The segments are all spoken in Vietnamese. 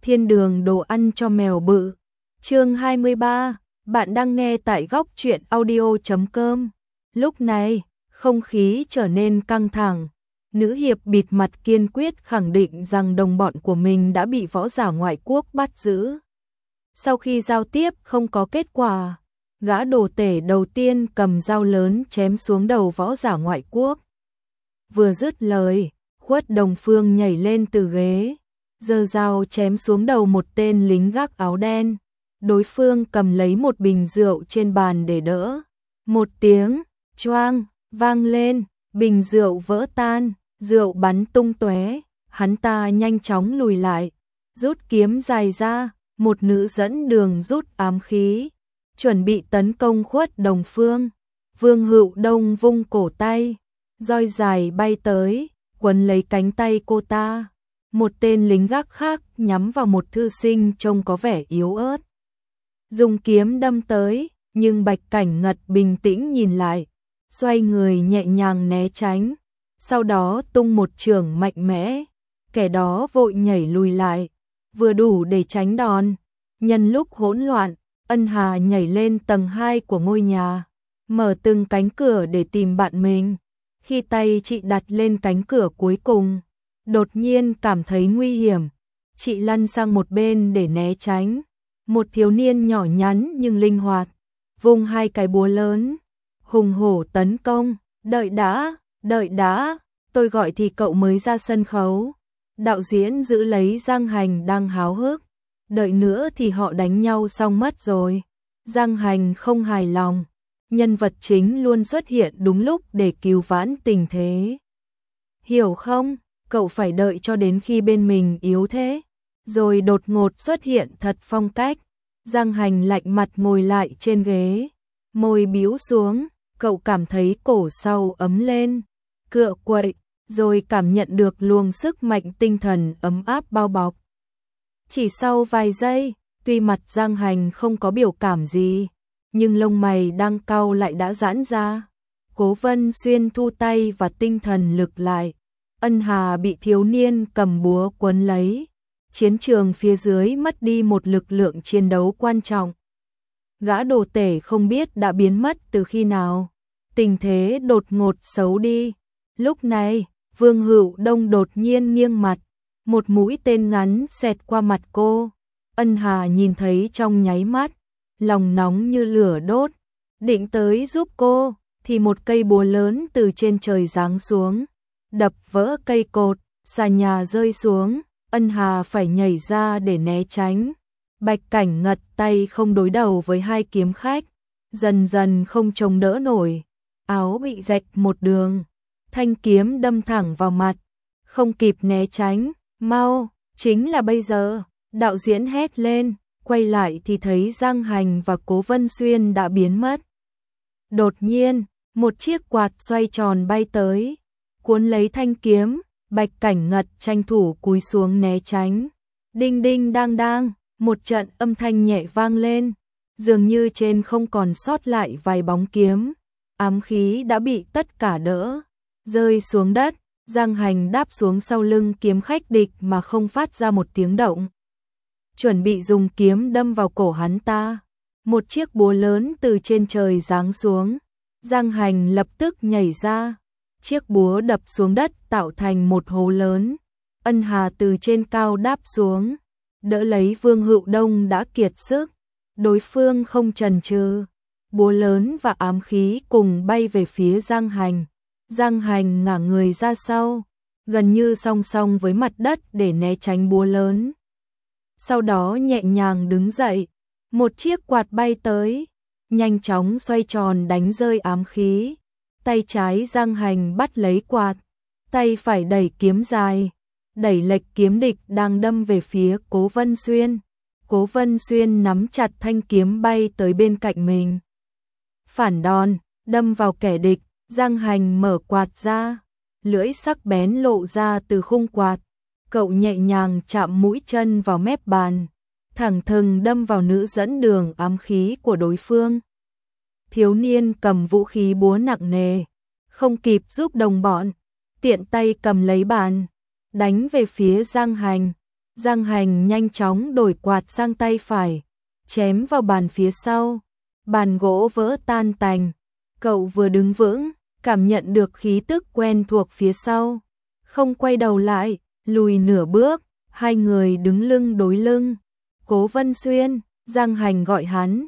Thiên đường đồ ăn cho mèo bự. Chương 23, bạn đang nghe tại góc truyện audio.com. Lúc này, không khí trở nên căng thẳng. Nữ hiệp bịt mặt kiên quyết khẳng định rằng đồng bọn của mình đã bị võ giả ngoại quốc bắt giữ. Sau khi giao tiếp không có kết quả, gã đồ tể đầu tiên cầm dao lớn chém xuống đầu võ giả ngoại quốc. Vừa dứt lời, Khuất Đồng Phương nhảy lên từ ghế, giơ dao chém xuống đầu một tên lính gác áo đen. Đối phương cầm lấy một bình rượu trên bàn để đỡ. Một tiếng choang vang lên, bình rượu vỡ tan, rượu bắn tung tóe. Hắn ta nhanh chóng lùi lại, rút kiếm dài ra. Một nữ dẫn đường rút ám khí, chuẩn bị tấn công Khuất Đồng Phương. Vương Hữu Đông vung cổ tay, roi dài bay tới, quấn lấy cánh tay cô ta. Một tên lính gác khác nhắm vào một thư sinh trông có vẻ yếu ớt, dùng kiếm đâm tới, nhưng Bạch Cảnh Ngật bình tĩnh nhìn lại, xoay người nhẹ nhàng né tránh, sau đó tung một chưởng mạnh mẽ, kẻ đó vội nhảy lùi lại, vừa đủ để tránh đòn. Nhân lúc hỗn loạn, Ân Hà nhảy lên tầng 2 của ngôi nhà, mở từng cánh cửa để tìm bạn mình. Khi tay chị đặt lên cánh cửa cuối cùng, đột nhiên cảm thấy nguy hiểm. Chị lăn sang một bên để né tránh. Một thiếu niên nhỏ nhắn nhưng linh hoạt, vung hai cái búa lớn, hùng hổ tấn công. Đợi đã, tôi gọi thì cậu mới ra sân khấu. Đạo diễn giữ lấy Giang Hành đang háo hức. Đợi nữa thì họ đánh nhau xong mất rồi. Giang Hành không hài lòng. Nhân vật chính luôn xuất hiện đúng lúc để cứu vãn tình thế. Hiểu không? Cậu phải đợi cho đến khi bên mình yếu thế, rồi đột ngột xuất hiện thật phong cách. Giang Hành lạnh mặt ngồi lại trên ghế, môi bĩu xuống, cậu cảm thấy cổ sau ấm lên, cựa quậy, rồi cảm nhận được luồng sức mạnh tinh thần ấm áp bao bọc. Chỉ sau vài giây, tuy mặt Giang Hành không có biểu cảm gì, nhưng lông mày đang cau lại đã giãn ra. Cố Vân Xuyên thu tay và tinh thần lực lại. Ân Hà bị thiếu niên cầm búa quấn lấy. Chiến trường phía dưới mất đi một lực lượng chiến đấu quan trọng. Gã đồ tể không biết đã biến mất từ khi nào. Tình thế đột ngột xấu đi. Lúc này, Vương Hữu Đông đột nhiên nghiêng mặt. Một mũi tên ngắn xẹt qua mặt cô. Ân Hà nhìn thấy trong nháy mắt, lòng nóng như lửa đốt. Định tới giúp cô, thì một cây búa lớn từ trên trời giáng xuống, đập vỡ cây cột, xà nhà rơi xuống. Ân Hà phải nhảy ra để né tránh. Bạch Cảnh Ngật tay không đối đầu với hai kiếm khách, dần dần không chống đỡ nổi, áo bị rạch một đường, thanh kiếm đâm thẳng vào mặt, không kịp né tránh. Mau, chính là bây giờ, đạo diễn hét lên, quay lại thì thấy Giang Hành và Cố Vân Xuyên đã biến mất. Đột nhiên, một chiếc quạt xoay tròn bay tới, cuốn lấy thanh kiếm. Bạch Cảnh Ngật tranh thủ cúi xuống né tránh. Đinh đinh đang đang, một trận âm thanh nhẹ vang lên, dường như trên không còn sót lại vài bóng kiếm. Ám khí đã bị tất cả đỡ, rơi xuống đất. Giang Hành đáp xuống sau lưng kiếm khách địch mà không phát ra một tiếng động. Chuẩn bị dùng kiếm đâm vào cổ hắn ta. Một chiếc búa lớn từ trên trời giáng xuống. Giang Hành lập tức nhảy ra. Chiếc búa đập xuống đất tạo thành một hố lớn. Ân Hà từ trên cao đáp xuống, đỡ lấy Vương Hữu Đông đã kiệt sức. Đối phương không chần chừ, búa lớn và ám khí cùng bay về phía Giang Hành. Giang Hành ngả người ra sau, gần như song song với mặt đất để né tránh búa lớn. Sau đó nhẹ nhàng đứng dậy, một chiếc quạt bay tới, nhanh chóng xoay tròn đánh rơi ám khí. Tay trái Giang Hành bắt lấy quạt, tay phải đẩy kiếm dài, đẩy lệch kiếm địch đang đâm về phía Cố Vân Xuyên. Cố Vân Xuyên nắm chặt thanh kiếm bay tới bên cạnh mình. Phản đòn, đâm vào kẻ địch. Giang Hành mở quạt ra, lưỡi sắc bén lộ ra từ khung quạt. Cậu nhẹ nhàng chạm mũi chân vào mép bàn, thẳng thừng đâm vào nữ dẫn đường ám khí của đối phương. Thiếu niên cầm vũ khí búa nặng nề, không kịp giúp đồng bọn, tiện tay cầm lấy bàn, đánh về phía Giang Hành. Giang Hành nhanh chóng đổi quạt sang tay phải, chém vào bàn phía sau. Bàn gỗ vỡ tan tành. Cậu vừa đứng vững, cảm nhận được khí tức quen thuộc phía sau. Không quay đầu lại, lùi nửa bước, hai người đứng lưng đối lưng. Cố Vân Xuyên, Giang Hành gọi hắn.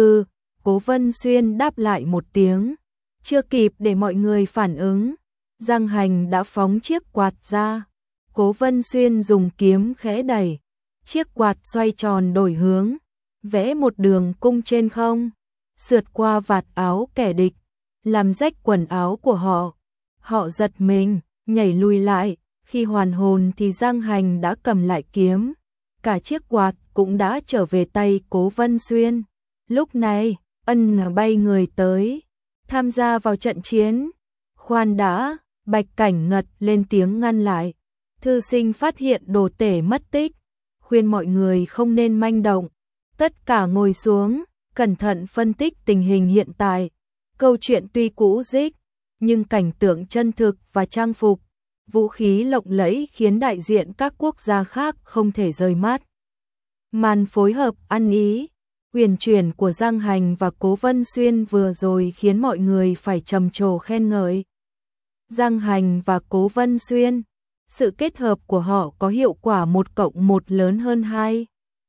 Cố Vân Xuyên đáp lại một tiếng. Chưa kịp để mọi người phản ứng, Giang Hành đã phóng chiếc quạt ra. Cố Vân Xuyên dùng kiếm khẽ đẩy, chiếc quạt xoay tròn đổi hướng, vẽ một đường cung trên không, sượt qua vạt áo kẻ địch, làm rách quần áo của họ. Họ giật mình, nhảy lùi lại, khi hoàn hồn thì Giang Hành đã cầm lại kiếm, cả chiếc quạt cũng đã trở về tay Cố Vân Xuyên. Lúc này, Ân bay người tới, tham gia vào trận chiến. Khoan đã, Bạch Cảnh Ngật lên tiếng ngăn lại. Thư sinh phát hiện đồ tể mất tích, khuyên mọi người không nên manh động. Tất cả ngồi xuống, cẩn thận phân tích tình hình hiện tại. Câu chuyện tuy cũ rích, nhưng cảnh tượng chân thực và trang phục, vũ khí lộng lẫy khiến đại diện các quốc gia khác không thể rời mắt. Màn phối hợp ăn ý, huyền chuyển của Giang Hành và Cố Vân Xuyên vừa rồi khiến mọi người phải trầm trồ khen ngợi. Giang Hành và Cố Vân Xuyên, sự kết hợp của họ có hiệu quả 1+1 lớn hơn 2.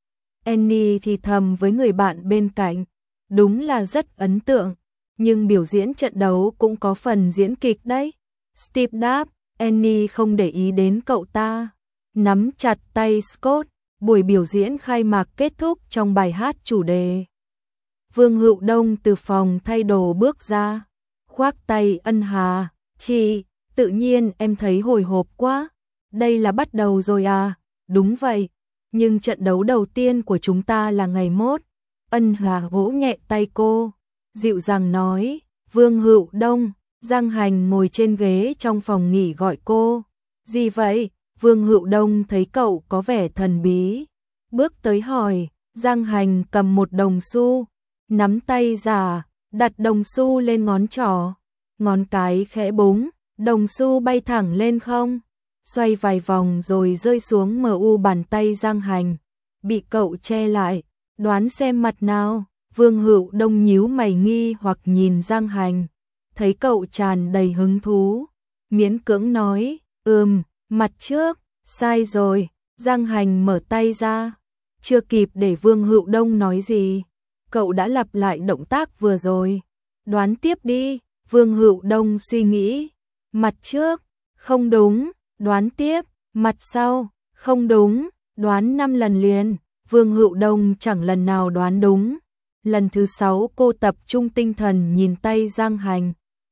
Annie thì thầm với người bạn bên cạnh, đúng là rất ấn tượng, nhưng biểu diễn trận đấu cũng có phần diễn kịch đấy. Steve đáp, Annie không để ý đến cậu ta, nắm chặt tay Scott. Buổi biểu diễn khai mạc kết thúc trong bài hát chủ đề. Vương Hữu Đông từ phòng thay đồ bước ra, khoác tay Ân Hà. Chị, tự nhiên em thấy hồi hộp quá. Đây là bắt đầu rồi à? Đúng vậy, nhưng trận đấu đầu tiên của chúng ta là ngày mốt. Ân Hà vỗ nhẹ tay cô, dịu dàng nói. Vương Hữu Đông, Giang Hành ngồi trên ghế trong phòng nghỉ gọi cô. Gì vậy? Vương Hữu Đông thấy cậu có vẻ thần bí, bước tới hỏi. Giang Hành cầm một đồng xu, nắm tay giả, đặt đồng xu lên ngón trỏ, ngón cái khẽ búng, đồng xu bay thẳng lên không, xoay vài vòng rồi rơi xuống mu bàn tay Giang Hành, bị cậu che lại. Đoán xem mặt nào? Vương Hữu Đông nhíu mày nghi hoặc nhìn Giang Hành, thấy cậu tràn đầy hứng thú, miễn cưỡng nói, mặt trước. Sai rồi. Giang Hành mở tay ra, chưa kịp để Vương Hữu Đông nói gì, cậu đã lặp lại động tác vừa rồi. Đoán tiếp đi. Vương Hữu Đông suy nghĩ. Mặt trước, không đúng. Đoán tiếp. Mặt sau, không đúng. Đoán 5 lần liền, Vương Hữu Đông chẳng lần nào đoán đúng. Lần thứ 6 cô tập trung tinh thần nhìn tay Giang Hành,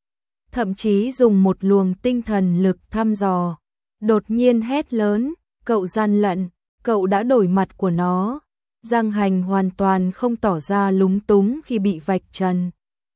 thậm chí dùng một luồng tinh thần lực thăm dò. Đột nhiên hét lớn, cậu gian lận, cậu đã đổi mặt của nó. Giang Hành hoàn toàn không tỏ ra lúng túng khi bị vạch trần,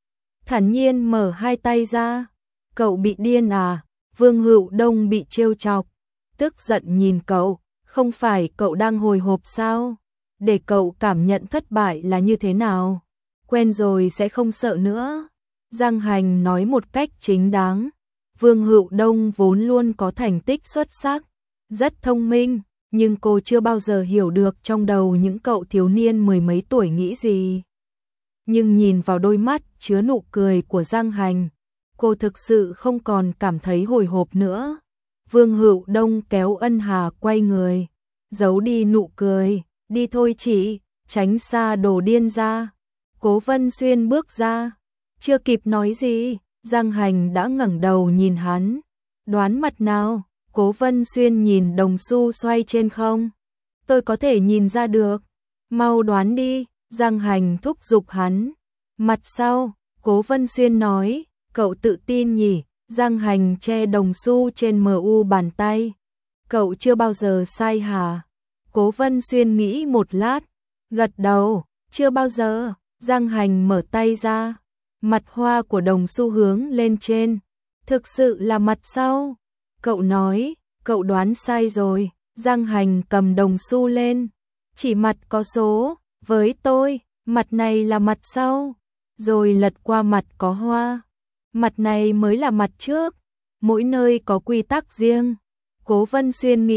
thản nhiên mở hai tay ra. Cậu bị điên à? Vương Hữu Đông bị trêu chọc, tức giận nhìn cậu. Không phải cậu đang hồi hộp sao? Để cậu cảm nhận thất bại là như thế nào. Quen rồi sẽ không sợ nữa. Giang Hành nói một cách chính đáng. Vương Hữu Đông vốn luôn có thành tích xuất sắc, rất thông minh, nhưng cô chưa bao giờ hiểu được trong đầu những cậu thiếu niên mười mấy tuổi nghĩ gì. Nhưng nhìn vào đôi mắt chứa nụ cười của Giang Hành, cô thực sự không còn cảm thấy hồi hộp nữa. Vương Hữu Đông kéo Ân Hà quay người, giấu đi nụ cười. Đi thôi chị, tránh xa đồ điên ra. Cố Vân Xuyên bước ra, chưa kịp nói gì, Giang Hành đã ngẩng đầu nhìn hắn. Đoán mặt nào? Cố Vân Xuyên nhìn đồng xu xoay trên không. Tôi có thể nhìn ra được. Mau đoán đi, Giang Hành thúc giục hắn. Mặt sau, Cố Vân Xuyên nói, cậu tự tin nhỉ? Giang Hành che đồng xu trên mu bàn tay. Cậu chưa bao giờ sai hả? Cố Vân Xuyên nghĩ một lát, gật đầu, chưa bao giờ. Giang Hành mở tay ra, mặt hoa của đồng xu hướng lên trên. Thực sự là mặt sau. Cậu nói, cậu đoán sai rồi. Giang Hành cầm đồng xu lên, chỉ mặt có số. Với tôi, mặt này là mặt sau, rồi lật qua mặt có hoa. Mặt này mới là mặt trước. Mỗi nơi có quy tắc riêng. Cố Vân Xuyên nghĩ,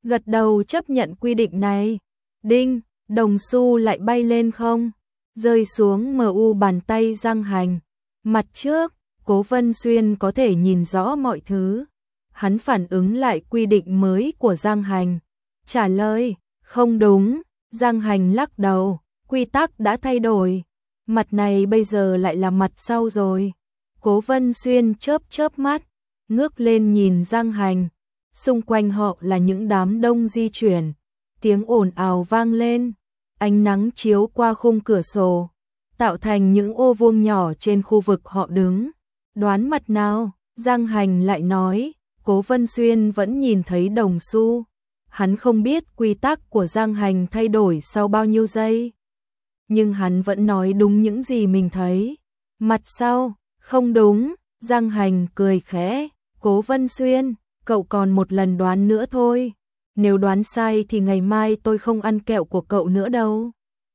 gật đầu chấp nhận quy định này. Đinh, đồng xu lại bay lên không, rơi xuống mu bàn tay Giang Hành. Mặt trước, Cố Vân Xuyên có thể nhìn rõ mọi thứ. Hắn phản ứng lại quy định mới của Giang Hành. Trả lời, không đúng. Giang Hành lắc đầu, quy tắc đã thay đổi. Mặt này bây giờ lại là mặt sau rồi. Cố Vân Xuyên chớp chớp mắt, ngước lên nhìn Giang Hành. Xung quanh họ là những đám đông di chuyển. Tiếng ồn ào vang lên. Ánh nắng chiếu qua khung cửa sổ, tạo thành những ô vuông nhỏ trên khu vực họ đứng. Đoán mặt nào? Giang Hành lại nói. Cố Vân Xuyên vẫn nhìn thấy đồng xu. Hắn không biết quy tắc của Giang Hành thay đổi sau bao nhiêu giây. Nhưng hắn vẫn nói đúng những gì mình thấy. Mặt sau, không đúng. Giang Hành cười khẽ. Cố Vân Xuyên, cậu còn một lần đoán nữa thôi. Nếu đoán sai thì ngày mai tôi không ăn kẹo của cậu nữa đâu.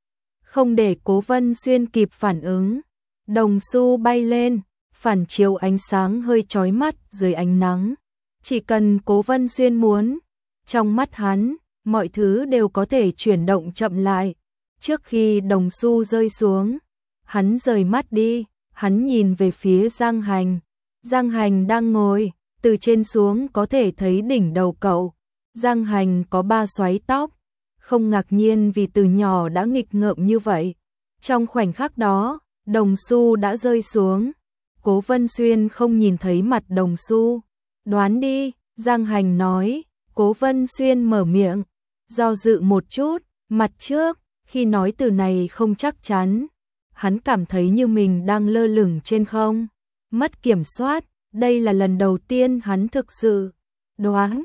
Không để Cố Vân Xuyên kịp phản ứng, đồng xu bay lên, phản chiếu ánh sáng hơi chói mắt dưới ánh nắng. Chỉ cần Cố Vân Xuyên muốn, trong mắt hắn, mọi thứ đều có thể chuyển động chậm lại. Trước khi đồng xu rơi xuống, hắn rời mắt đi, hắn nhìn về phía Giang Hành. Giang Hành đang ngồi, từ trên xuống có thể thấy đỉnh đầu cậu. Giang Hành có 3 xoáy tóc, không ngạc nhiên vì từ nhỏ đã nghịch ngợm như vậy. Trong khoảnh khắc đó, đồng xu đã rơi xuống. Cố Vân Xuyên không nhìn thấy mặt đồng xu. Đoán đi, Giang Hành nói. Cố Vân Xuyên mở miệng, do dự một chút, mặt trước, khi nói từ này không chắc chắn. Hắn cảm thấy như mình đang lơ lửng trên không, mất kiểm soát. Đây là lần đầu tiên hắn thực sự đoán.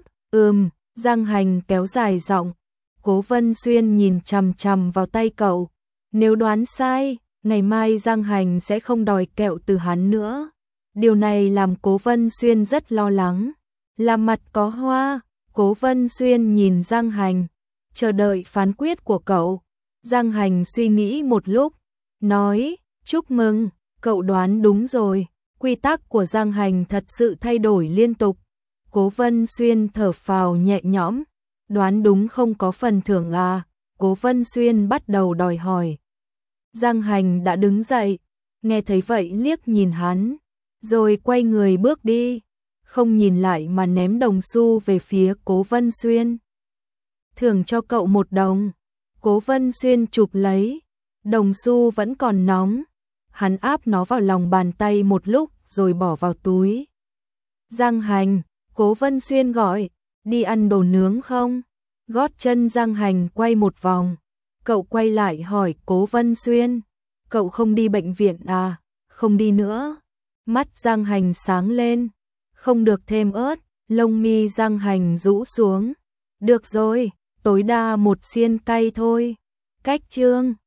Giang Hành kéo dài giọng. Cố Vân Xuyên nhìn chằm chằm vào tay cậu. Nếu đoán sai, ngày mai Giang Hành sẽ không đòi kẹo từ hắn nữa. Điều này làm Cố Vân Xuyên rất lo lắng. Là mặt có hoa. Cố Vân Xuyên nhìn Giang Hành, chờ đợi phán quyết của cậu. Giang Hành suy nghĩ một lúc, nói, chúc mừng, cậu đoán đúng rồi. Quy tắc của Giang Hành thật sự thay đổi liên tục. Cố Vân Xuyên thở phào nhẹ nhõm, đoán đúng không có phần thưởng à? Cố Vân Xuyên bắt đầu đòi hỏi. Giang Hành đã đứng dậy, nghe thấy vậy liếc nhìn hắn, rồi quay người bước đi, không nhìn lại mà ném đồng xu về phía Cố Vân Xuyên. Thưởng cho cậu 1 đồng. Cố Vân Xuyên chụp lấy, đồng xu vẫn còn nóng, hắn áp nó vào lòng bàn tay một lúc rồi bỏ vào túi. Giang Hành, Cố Vân Xuyên gọi, đi ăn đồ nướng không? Gót chân Giang Hành quay một vòng, cậu quay lại hỏi Cố Vân Xuyên, cậu không đi bệnh viện à? Không đi nữa. Mắt Giang Hành sáng lên, không được thêm ớt, lông mi Giang Hành rũ xuống. Được rồi, tối đa 1 xiên cay thôi. Cách chương